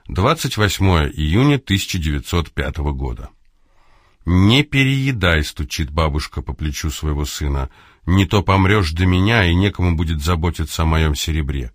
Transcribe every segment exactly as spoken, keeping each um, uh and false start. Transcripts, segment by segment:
двадцать восьмое июня тысяча девятьсот пятого года. «Не переедай», — стучит бабушка по плечу своего сына, — «не то помрешь до меня, и некому будет заботиться о моем серебре».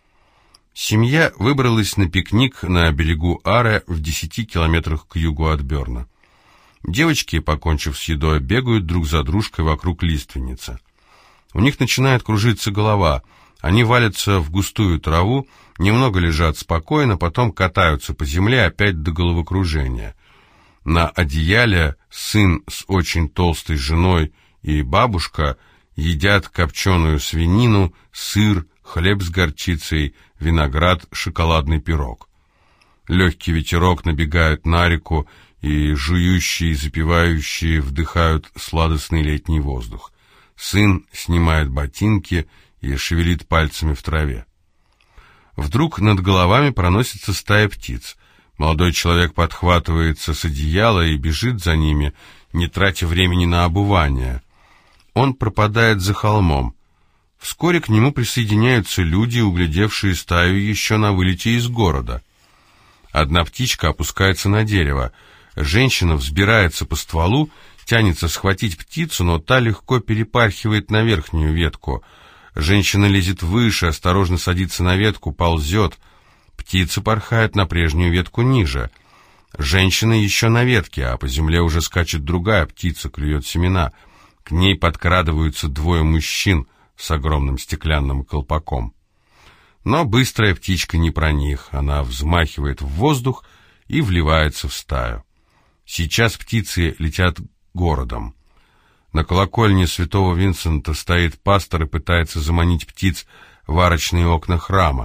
Семья выбралась на пикник на берегу Аре в десяти километрах к югу от Берна. Девочки, покончив с едой, бегают друг за дружкой вокруг лиственницы. У них начинает кружиться голова, они валятся в густую траву, немного лежат спокойно, потом катаются по земле опять до головокружения. На одеяле сын с очень толстой женой и бабушка едят копченую свинину, сыр, хлеб с горчицей, виноград, шоколадный пирог. Легкий ветерок набегает на реку, и жующие и запивающие вдыхают сладостный летний воздух. Сын снимает ботинки и шевелит пальцами в траве. Вдруг над головами проносится стая птиц. Молодой человек подхватывается с одеяла и бежит за ними, не тратя времени на обувание. Он пропадает за холмом. Вскоре к нему присоединяются люди, углядевшие стаю еще на вылете из города. Одна птичка опускается на дерево. Женщина взбирается по стволу, тянется схватить птицу, но та легко перепархивает на верхнюю ветку. Женщина лезет выше, осторожно садится на ветку, ползет. Птица порхает на прежнюю ветку ниже. Женщина еще на ветке, а по земле уже скачет другая птица, клюет семена. К ней подкрадываются двое мужчин с огромным стеклянным колпаком. Но быстрая птичка не про них, она взмахивает в воздух и вливается в стаю. Сейчас птицы летят городом. На колокольне святого Винсента стоит пастор и пытается заманить птиц в арочные окна храма.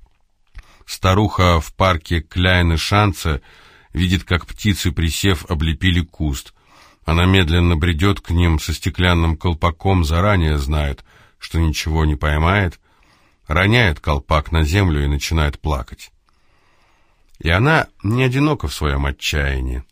Старуха в парке Кляйне-Шанце видит, как птицы, присев, облепили куст. Она медленно бредет к ним со стеклянным колпаком, заранее знает, что ничего не поймает, роняет колпак на землю и начинает плакать. И она не одинока в своем отчаянии.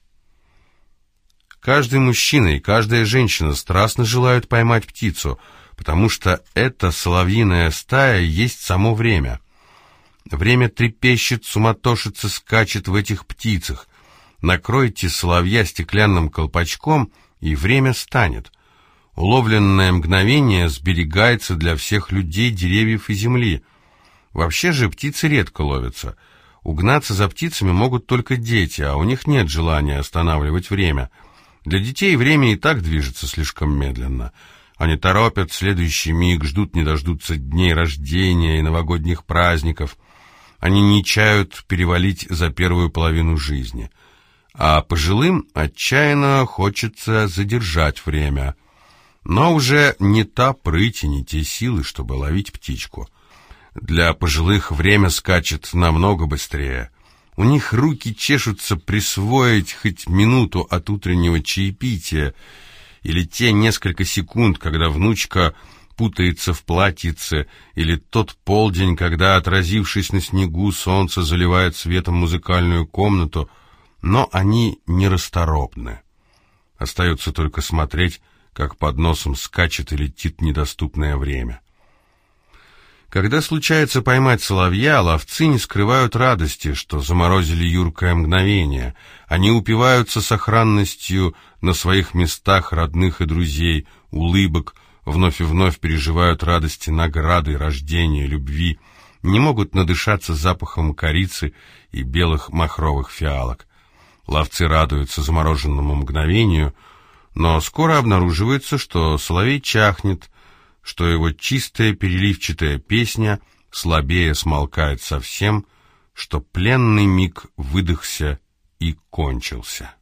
Каждый мужчина и каждая женщина страстно желают поймать птицу, потому что эта соловьиная стая есть само время. Время трепещет, суматошится, скачет в этих птицах. Накройте соловья стеклянным колпачком, и время станет. Уловленное мгновение сберегается для всех людей, деревьев и земли. Вообще же птицы редко ловятся. Угнаться за птицами могут только дети, а у них нет желания останавливать время. Для детей время и так движется слишком медленно. Они торопят следующий миг, ждут не дождутся дней рождения и новогодних праздников. Они не чают перевалить за первую половину жизни. А пожилым отчаянно хочется задержать время. Но уже не та прыть и не те силы, чтобы ловить птичку. Для пожилых время скачет намного быстрее. У них руки чешутся присвоить хоть минуту от утреннего чаепития, или те несколько секунд, когда внучка путается в платьице, или тот полдень, когда, отразившись на снегу, солнце заливает светом музыкальную комнату, но они нерасторопны. Остается только смотреть, как под носом скачет и летит недоступное время. Когда случается поймать соловья, ловцы не скрывают радости, что заморозили юркое мгновение. Они упиваются сохранностью на своих местах родных и друзей, улыбок, вновь и вновь переживают радости награды, рождения, любви, не могут надышаться запахом корицы и белых махровых фиалок. Ловцы радуются замороженному мгновению, но скоро обнаруживается, что соловей чахнет, что его чистая переливчатая песня слабее смолкает совсем, что пленный миг выдохся и кончился.